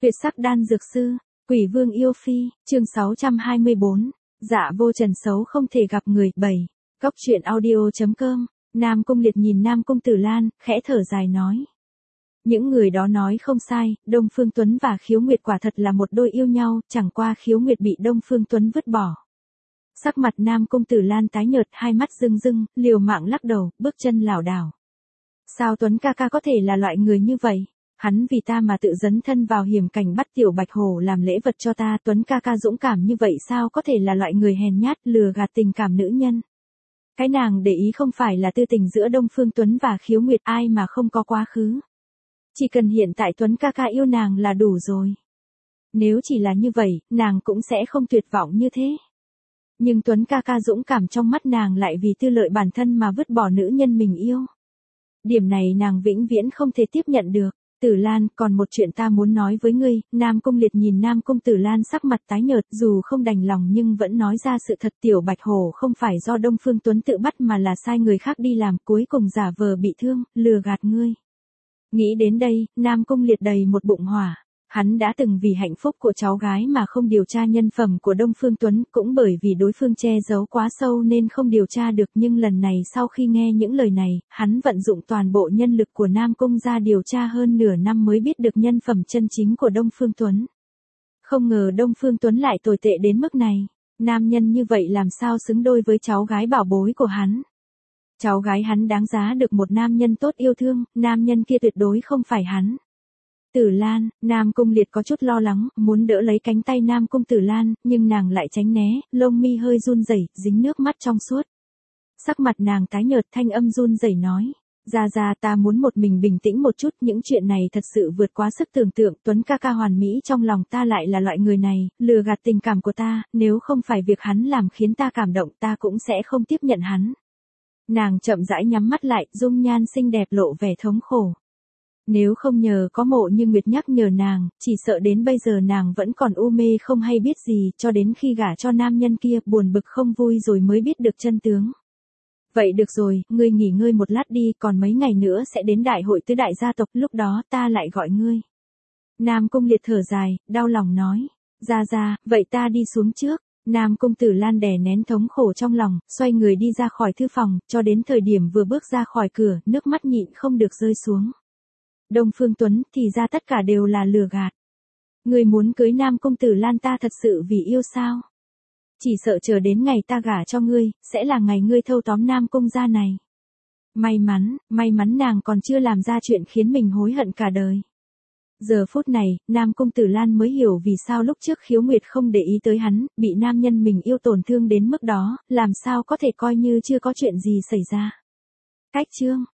Tuyệt sắc đan dược sư, Quỷ Vương yêu phi, chương 624. Dạ vô trần xấu không thể gặp người. 7. Cóc truyện audio.com. Nam Cung Liệt nhìn Nam Cung Tử Lan, khẽ thở dài nói. Những người đó nói không sai, Đông Phương Tuấn và Khiếu Nguyệt quả thật là một đôi yêu nhau, chẳng qua Khiếu Nguyệt bị Đông Phương Tuấn vứt bỏ. Sắc mặt Nam Cung Tử Lan tái nhợt, hai mắt rưng rưng, liều mạng lắc đầu, bước chân lảo đảo. Sao Tuấn ca ca có thể là loại người như vậy? Hắn vì ta mà tự dấn thân vào hiểm cảnh bắt tiểu Bạch Hổ làm lễ vật cho ta. Tuấn ca ca dũng cảm như vậy sao có thể là loại người hèn nhát lừa gạt tình cảm nữ nhân? Cái nàng để ý không phải là tư tình giữa Đông Phương Tuấn và Khiếu Nguyệt, ai mà không có quá khứ. Chỉ cần hiện tại Tuấn ca ca yêu nàng là đủ rồi. Nếu chỉ là như vậy, nàng cũng sẽ không tuyệt vọng như thế. Nhưng Tuấn ca ca dũng cảm trong mắt nàng lại vì tư lợi bản thân mà vứt bỏ nữ nhân mình yêu. Điểm này nàng vĩnh viễn không thể tiếp nhận được. Tử Lan, còn một chuyện ta muốn nói với ngươi. Nam Cung Liệt nhìn Nam Cung Tử Lan sắc mặt tái nhợt, dù không đành lòng nhưng vẫn nói ra sự thật. Tiểu Bạch Hổ không phải do Đông Phương Tuấn tự bắt mà là sai người khác đi làm, cuối cùng giả vờ bị thương, lừa gạt ngươi. Nghĩ đến đây, Nam Cung Liệt đầy một bụng hỏa. Hắn đã từng vì hạnh phúc của cháu gái mà không điều tra nhân phẩm của Đông Phương Tuấn, cũng bởi vì đối phương che giấu quá sâu nên không điều tra được, nhưng lần này sau khi nghe những lời này, hắn vận dụng toàn bộ nhân lực của Nam Cung ra điều tra hơn nửa năm mới biết được nhân phẩm chân chính của Đông Phương Tuấn. Không ngờ Đông Phương Tuấn lại tồi tệ đến mức này, nam nhân như vậy làm sao xứng đôi với cháu gái bảo bối của hắn. Cháu gái hắn đáng giá được một nam nhân tốt yêu thương, nam nhân kia tuyệt đối không phải hắn. Tử Lan, Nam Cung Liệt có chút lo lắng, muốn đỡ lấy cánh tay Nam Cung Tử Lan, nhưng nàng lại tránh né, lông mi hơi run rẩy, dính nước mắt trong suốt. Sắc mặt nàng tái nhợt, thanh âm run rẩy nói, ra ta muốn một mình bình tĩnh một chút, những chuyện này thật sự vượt quá sức tưởng tượng. Tuấn ca ca hoàn mỹ trong lòng ta lại là loại người này, lừa gạt tình cảm của ta, nếu không phải việc hắn làm khiến ta cảm động ta cũng sẽ không tiếp nhận hắn. Nàng chậm rãi nhắm mắt lại, dung nhan xinh đẹp lộ vẻ thống khổ. Nếu không nhờ có Mộ Như Nguyệt nhắc nhở nàng, chỉ sợ đến bây giờ nàng vẫn còn u mê không hay biết gì, cho đến khi gả cho nam nhân kia, buồn bực không vui rồi mới biết được chân tướng. Vậy được rồi, ngươi nghỉ ngơi một lát đi, còn mấy ngày nữa sẽ đến đại hội tứ đại gia tộc, lúc đó ta lại gọi ngươi. Nam Cung Liệt thở dài, đau lòng nói, ra, vậy ta đi xuống trước. Nam Cung Tử Lan đè nén thống khổ trong lòng, xoay người đi ra khỏi thư phòng, cho đến thời điểm vừa bước ra khỏi cửa, nước mắt nhịn không được rơi xuống. Đông Phương Tuấn, thì ra tất cả đều là lừa gạt. Ngươi muốn cưới Nam Cung Tử Lan ta thật sự vì yêu sao? Chỉ sợ chờ đến ngày ta gả cho ngươi, sẽ là ngày ngươi thâu tóm Nam Cung gia này. May mắn nàng còn chưa làm ra chuyện khiến mình hối hận cả đời. Giờ phút này, Nam Cung Tử Lan mới hiểu vì sao lúc trước Khiếu Nguyệt không để ý tới hắn, bị nam nhân mình yêu tổn thương đến mức đó, làm sao có thể coi như chưa có chuyện gì xảy ra. Cách chương